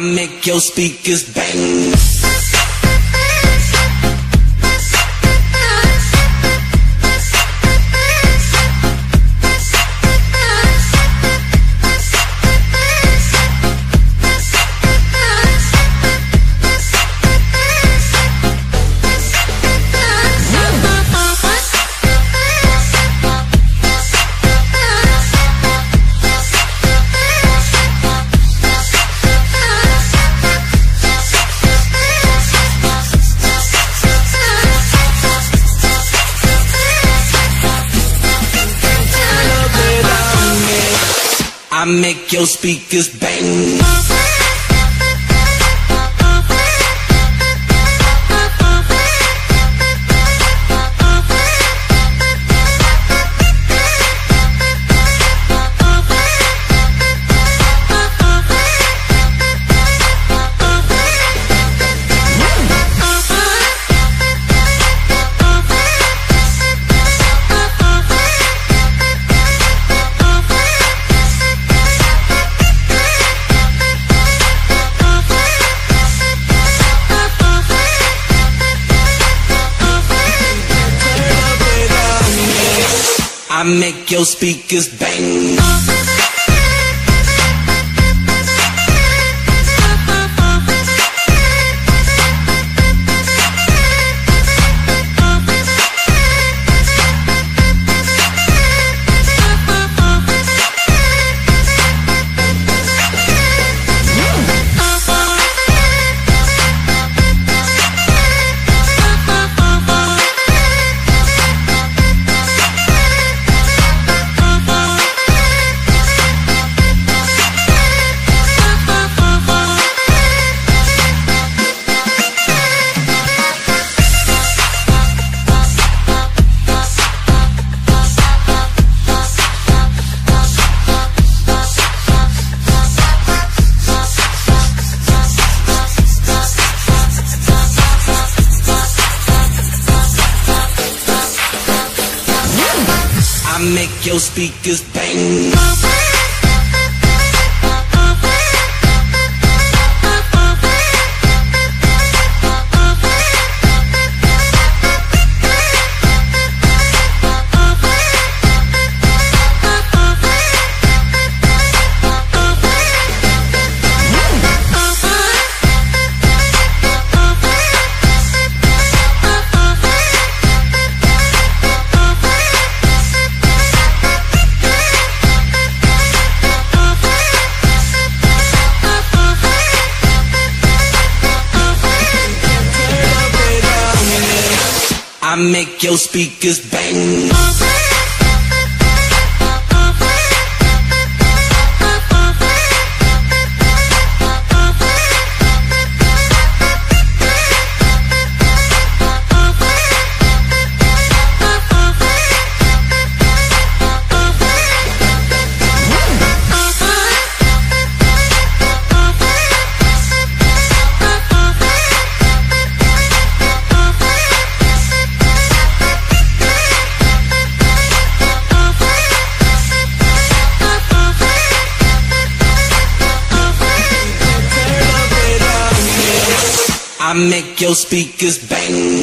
make your speakers bang. I make your speakers bang. I make your speakers bang. I make your speakers bang. I make your speakers bang. I make your speakers bang.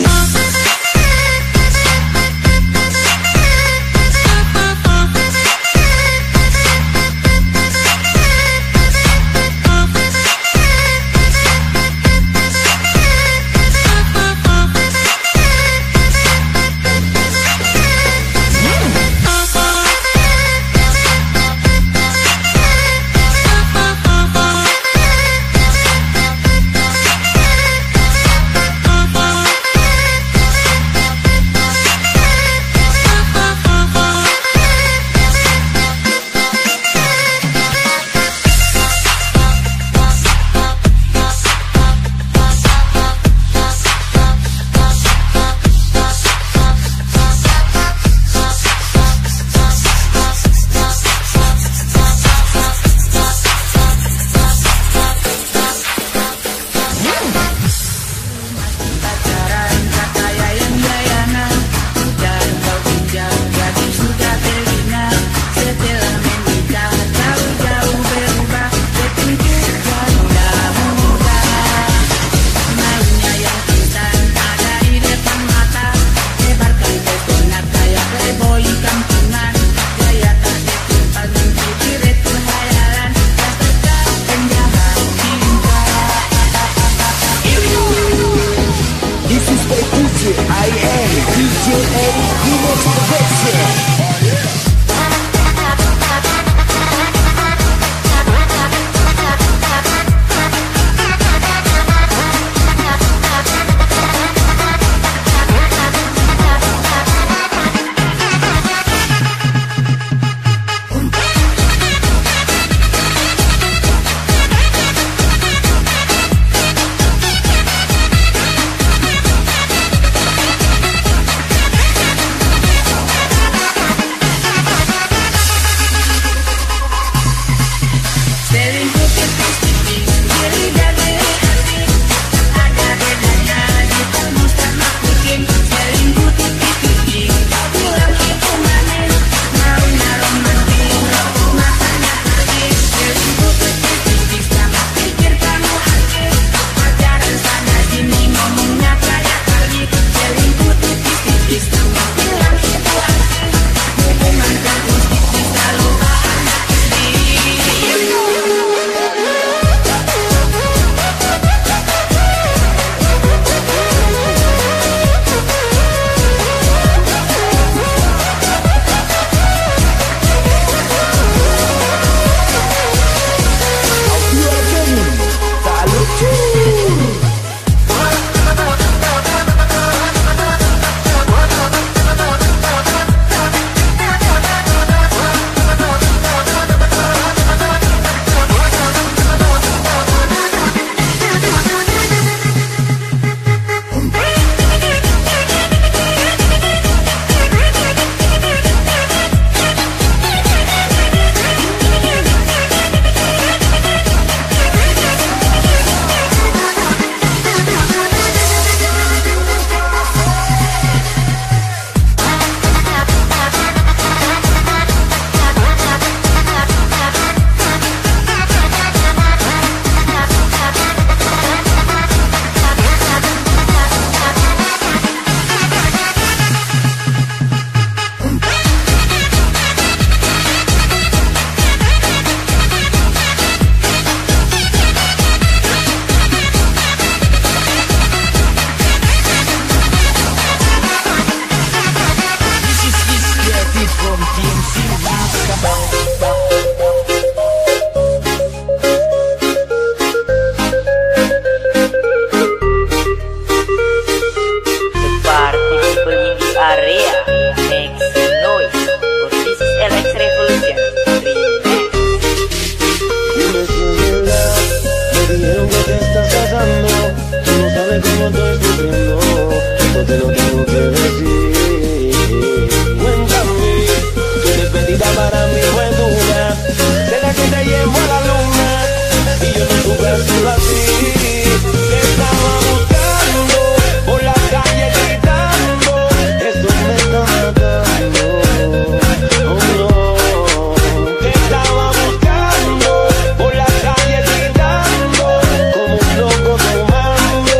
pasando, tú no sabes cómo estoy sufriendo, esto te lo tengo que decir. Cuéntame, tú eres bendita para mí, fue dura, de la que te llevo a la luna, y yo no supe hacerlo así. Te estaba buscando por la calle gritando, esto me está matando. Oh no, te estaba buscando por la calle gritando como un loco tomando.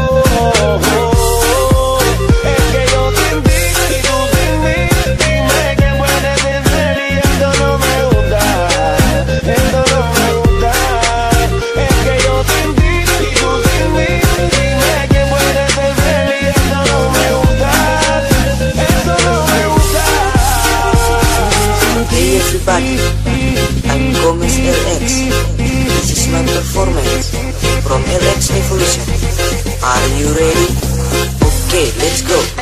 Es que yo sin ti y tú sin mí, dime quién puede ser feliz. Esto no me gusta, esto no me gusta. Es que yo sin ti y tú sin mí, dime quién puede ser feliz. Esto no me gusta, esto no me gusta. Hey everybody, I'm Gomez LX. This is my performance from LX Evolution. Are you ready? Okay, let's go.